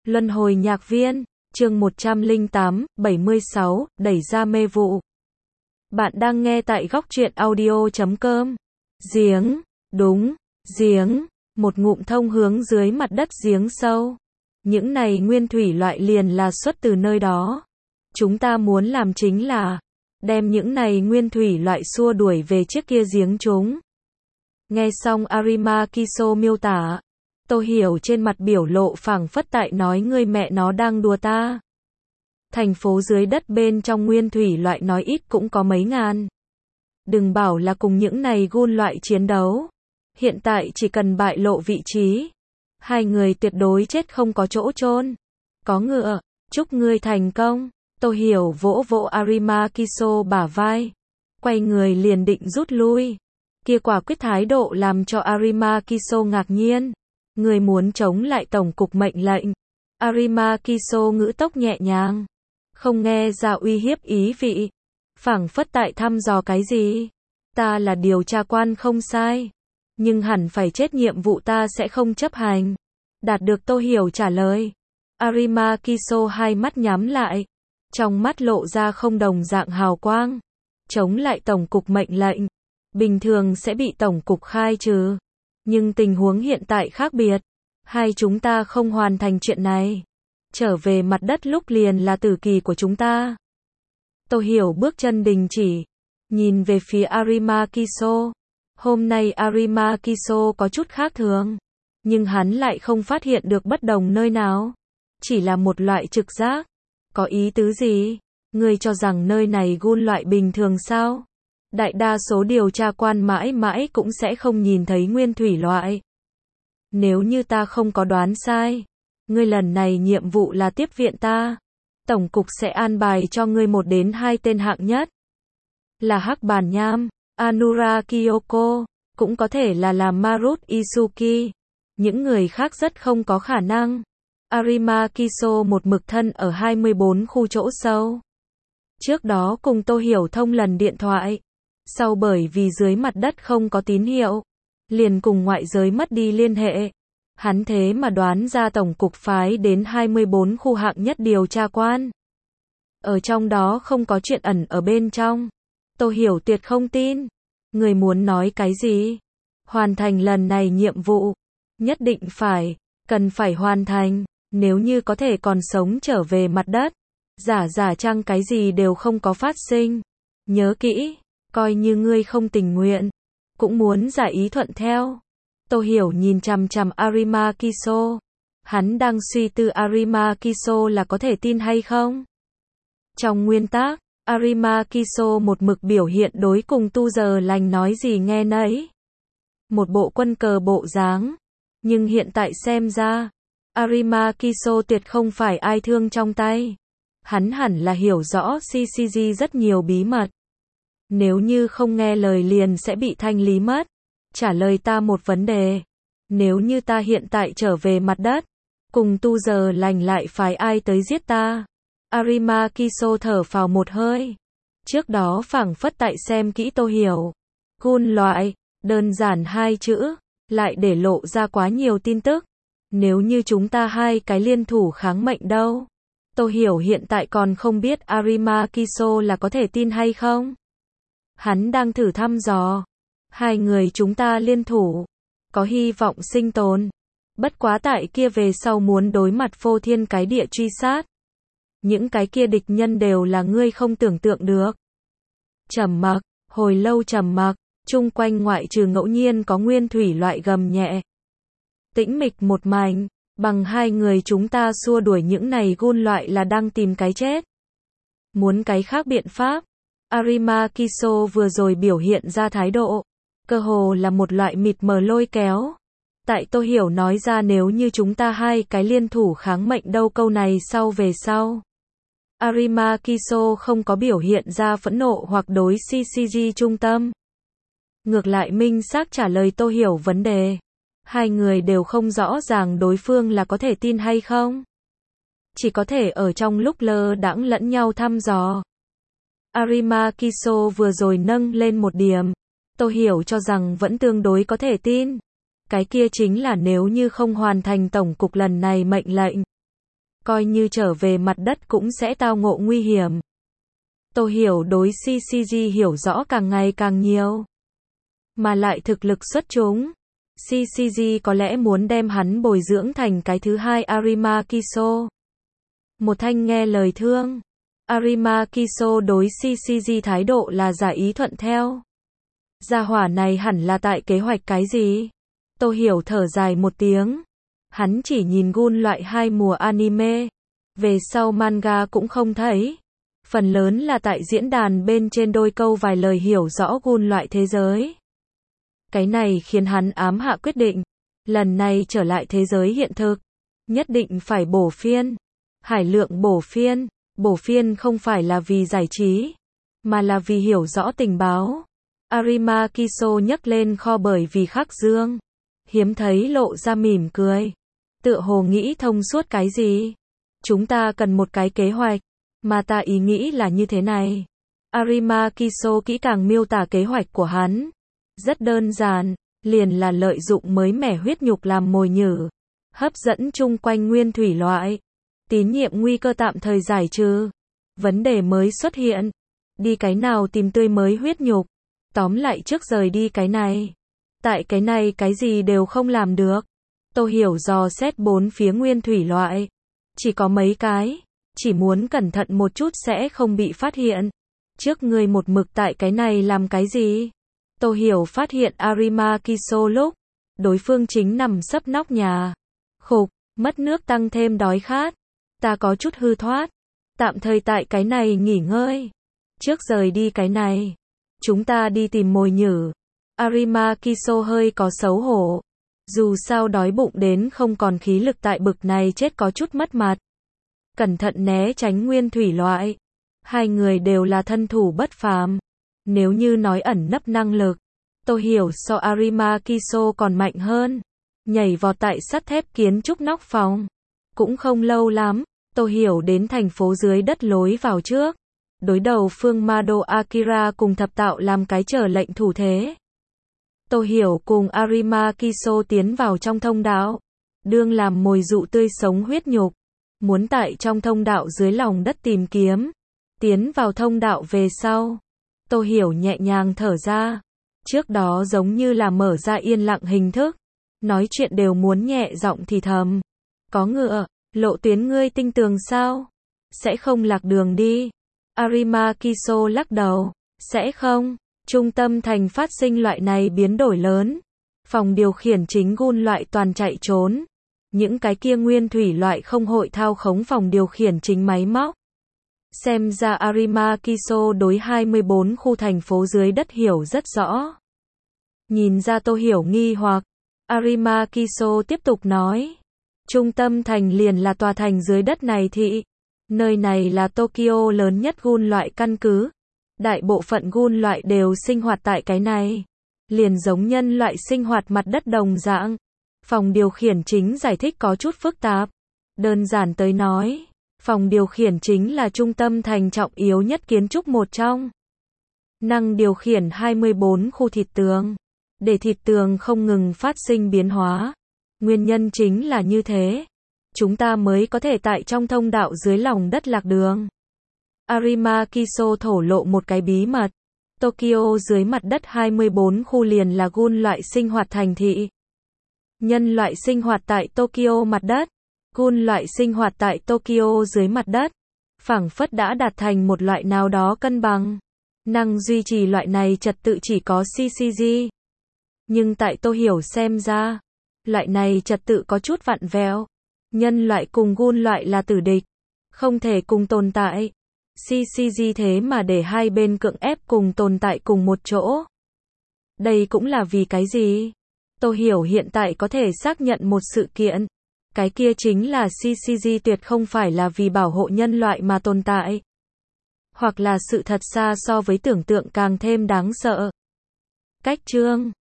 Luân hồi nhạc viên, chương 108, 76, đẩy ra mê vụ. Bạn đang nghe tại góc truyện audio.com. Giếng, đúng, giếng, một ngụm thông hướng dưới mặt đất giếng sâu. Những này nguyên thủy loại liền là xuất từ nơi đó. Chúng ta muốn làm chính là đem những này nguyên thủy loại xua đuổi về trước kia giếng chúng. Nghe xong Arima Kiso miêu tả, Tô Hiểu trên mặt biểu lộ phảng phất tại nói ngươi mẹ nó đang đùa ta. Thành phố dưới đất bên trong nguyên thủy loại nói ít cũng có mấy ngàn. Đừng bảo là cùng những này gun loại chiến đấu. Hiện tại chỉ cần bại lộ vị trí, hai người tuyệt đối chết không có chỗ chôn. Có ngựa, chúc ngươi thành công. Tô Hiểu vỗ vỗ Arima Kiso bả vai, quay người liền định rút lui. Kia quả quyết thái độ làm cho Arima Kiso ngạc nhiên. Người muốn chống lại tổng cục mệnh lệnh. Arima Kiso ngữ tốc nhẹ nhàng, không nghe ra uy hiếp ý vị, phảng phất tại thăm dò cái gì. Ta là điều tra quan không sai, nhưng hẳn phải chết nhiệm vụ ta sẽ không chấp hành. Đạt được Tô Hiểu trả lời, Arima Kiso hai mắt nhắm lại, trong mắt lộ ra không đồng dạng hào quang. Chống lại tổng cục mệnh lệnh, bình thường sẽ bị tổng cục khai trừ. Nhưng tình huống hiện tại khác biệt. Hai chúng ta không hoàn thành chuyện này, trở về mặt đất lúc liền là tử kỳ của chúng ta. Tô Hiểu bước chân đình chỉ, nhìn về phía Arima Kiso. Hôm nay Arima Kiso có chút khác thường, nhưng hắn lại không phát hiện được bất đồng nơi nào. Chỉ là một loại trực giác. Có ý tứ gì? Ngươi cho rằng nơi này gun loại bình thường sao? Đại đa số điều tra quan mãi mãi cũng sẽ không nhìn thấy nguyên thủy loại. Nếu như ta không có đoán sai, ngươi lần này nhiệm vụ là tiếp viện ta. Tổng cục sẽ an bài cho ngươi 1 đến 2 tên hạng nhất. Là Hắc Bàn Nham, Anura Kyoko, cũng có thể là Marut Isuki. Những người khác rất không có khả năng. Arima Kiso một mực thân ở 24 khu chỗ sâu. Trước đó cùng Tô Hiểu thông lần điện thoại. Sau bởi vì dưới mặt đất không có tín hiệu, liền cùng ngoại giới mất đi liên hệ. Hắn thế mà đoán ra tổng cục phái đến 24 khu hạng nhất điều tra quan. Ở trong đó không có chuyện ẩn ở bên trong. Tô Hiểu tuyệt không tin. Người muốn nói cái gì? Hoàn thành lần này nhiệm vụ. Nhất định phải, cần phải hoàn thành. Nếu như có thể còn sống trở về mặt đất, giả chăng cái gì đều không có phát sinh. Nhớ kỹ, coi như ngươi không tình nguyện, cũng muốn giả ý thuận theo. Tô Hiểu nhìn chằm chằm Arima Kiso. Hắn đang suy tư Arima Kiso là có thể tin hay không. Trong nguyên tắc, Arima Kiso một mực biểu hiện đối cùng Tu Giờ Lành nói gì nghe nấy. Một bộ quân cờ bộ dáng. Nhưng hiện tại xem ra, Arima Kiso tuyệt không phải ai thương trong tay. Hắn hẳn là hiểu rõ CCG rất nhiều bí mật. Nếu như không nghe lời liền sẽ bị thanh lý mất. Trả lời ta một vấn đề. Nếu như ta hiện tại trở về mặt đất, cùng Tu Giờ Lành lại phải ai tới giết ta? Arima Kiso thở phào một hơi. Trước đó phảng phất tại xem kỹ Tô Hiểu. Gun loại, đơn giản 2 chữ, lại để lộ ra quá nhiều tin tức. Nếu như chúng ta hai cái liên thủ kháng mệnh đâu? Tô Hiểu hiện tại còn không biết Arima Kiso là có thể tin hay không. Hắn đang thử thăm dò. Hai người chúng ta liên thủ, có hy vọng sinh tồn. Bất quá tại kia về sau muốn đối mặt phô thiên cái địa truy sát. Những cái kia địch nhân đều là ngươi không tưởng tượng được. Trầm mặc, hồi lâu trầm mặc, chung quanh ngoại trừ ngẫu nhiên có nguyên thủy loại gầm nhẹ. Tĩnh mịch một mảnh, bằng hai người chúng ta xua đuổi những này gun loại là đang tìm cái chết. Muốn cái khác biện pháp. Arima Kiso vừa rồi biểu hiện ra thái độ, cơ hồ là một loại mịt mờ lôi kéo. Tại Tô Hiểu nói ra nếu như chúng ta hai cái liên thủ kháng mệnh đâu câu này sau về sau. Arima Kiso không có biểu hiện ra phẫn nộ hoặc đối CCG trung tâm. Ngược lại minh xác trả lời Tô Hiểu vấn đề. Hai người đều không rõ ràng đối phương là có thể tin hay không. Chỉ có thể ở trong lúc lơ đãng lẫn nhau thăm dò. Arima Kiso vừa rồi nâng lên một điểm. Tô Hiểu cho rằng vẫn tương đối có thể tin. Cái kia chính là nếu như không hoàn thành tổng cục lần này mệnh lệnh. coi như trở về mặt đất cũng sẽ tao ngộ nguy hiểm. Tô Hiểu đối CCG hiểu rõ càng ngày càng nhiều, mà lại thực lực xuất chúng. CCG có lẽ muốn đem hắn bồi dưỡng thành cái thứ hai Arima Kiso. Một thanh nghe lời thương. Arima Kiso đối CCG thái độ là giả ý thuận theo. Gia hỏa này hẳn là tại kế hoạch cái gì? Tô Hiểu thở dài một tiếng. Hắn chỉ nhìn Gun loại 2 mùa anime. Về sau manga cũng không thấy. Phần lớn là tại diễn đàn bên trên đôi câu vài lời hiểu rõ Gun loại thế giới. Cái này khiến hắn ám hạ quyết định. Lần này trở lại thế giới hiện thực. Nhất định phải bổ phiên. Hải lượng bổ phiên. Bổ phiên không phải là vì giải trí, mà là vì hiểu rõ tình báo. Arima Kiso nhấc lên kho bởi vì khắc dương. Hiếm thấy lộ ra mỉm cười. Tựa hồ nghĩ thông suốt cái gì. Chúng ta cần một cái kế hoạch. Mà ta ý nghĩ là như thế này. Arima Kiso kỹ càng miêu tả kế hoạch của hắn. Rất đơn giản, liền là lợi dụng mới mẻ huyết nhục làm mồi nhử. Hấp dẫn chung quanh nguyên thủy loại. Tín nhiệm nguy cơ tạm thời giải trừ. Vấn đề mới xuất hiện. Đi cái nào tìm tươi mới huyết nhục. Tóm lại trước rời đi cái này. Tại cái này cái gì đều không làm được. Tô Hiểu dò xét bốn phía nguyên thủy loại. Chỉ có mấy cái. Chỉ muốn cẩn thận một chút sẽ không bị phát hiện. Trước ngươi một mực tại cái này làm cái gì? Tô Hiểu phát hiện Arima Kiso lúc. Đối phương chính nằm sấp nóc nhà. Khục, mất nước tăng thêm đói khát. Ta có chút hư thoát. Tạm thời tại cái này nghỉ ngơi. Trước rời đi cái này. Chúng ta đi tìm mồi nhử. Arima Kiso hơi có xấu hổ. Dù sao đói bụng đến không còn khí lực tại bực này chết có chút mất mặt. Cẩn thận né tránh nguyên thủy loại. Hai người đều là thân thủ bất phàm. Nếu như nói ẩn nấp năng lực, Tô Hiểu so Arima Kiso còn mạnh hơn. Nhảy vọt tại sắt thép kiến trúc nóc phòng. Cũng không lâu lắm, Tô Hiểu đến thành phố dưới đất lối vào trước. Đối đầu Phương Mado Akira cùng thập tạo làm cái chờ lệnh thủ thế. Tô Hiểu cùng Arima Kiso tiến vào trong thông đạo. Đương làm mồi dụ tươi sống huyết nhục. Muốn tại trong thông đạo dưới lòng đất tìm kiếm. Tiến vào thông đạo về sau. Tô Hiểu nhẹ nhàng thở ra. Trước đó giống như là mở ra yên lặng hình thức. Nói chuyện đều muốn nhẹ giọng thì thầm. Có ngựa, lộ tuyến ngươi tinh tường sao? Sẽ không lạc đường đi. Arima Kiso lắc đầu. Sẽ không. Trung tâm thành phát sinh loại này biến đổi lớn. Phòng điều khiển chính Gun loại toàn chạy trốn. Những cái kia nguyên thủy loại không hội thao khống phòng điều khiển chính máy móc. Xem ra Arima Kiso đối 24 khu thành phố dưới đất hiểu rất rõ. Nhìn ra Tô Hiểu nghi hoặc. Arima Kiso tiếp tục nói. Trung tâm thành liền là tòa thành dưới đất này thị. Nơi này là Tokyo lớn nhất Gun loại căn cứ. Đại bộ phận Gun loại đều sinh hoạt tại cái này. Liền giống nhân loại sinh hoạt mặt đất đồng dạng. Phòng điều khiển chính giải thích có chút phức tạp. Đơn giản tới nói, phòng điều khiển chính là trung tâm thành trọng yếu nhất kiến trúc một trong. Năng điều khiển 24 khu thịt tường. Để thịt tường không ngừng phát sinh biến hóa. Nguyên nhân chính là như thế. Chúng ta mới có thể tại trong thông đạo dưới lòng đất lạc đường. Arima Kiso thổ lộ một cái bí mật. Tokyo dưới mặt đất 24 khu liền là Gun loại sinh hoạt thành thị. Nhân loại sinh hoạt tại Tokyo mặt đất. Gun loại sinh hoạt tại Tokyo dưới mặt đất. Phảng phất đã đạt thành một loại nào đó cân bằng. Năng duy trì loại này trật tự chỉ có CCG. Nhưng tại Tô Hiểu xem ra, loại này trật tự có chút vặn vẹo. Nhân loại cùng Gun loại là tử địch. Không thể cùng tồn tại. CCG thế mà để hai bên cưỡng ép cùng tồn tại cùng một chỗ. Đây cũng là vì cái gì? Tô Hiểu hiện tại có thể xác nhận một sự kiện. Cái kia chính là CCG tuyệt không phải là vì bảo hộ nhân loại mà tồn tại. Hoặc là sự thật xa so với tưởng tượng càng thêm đáng sợ. Cách chương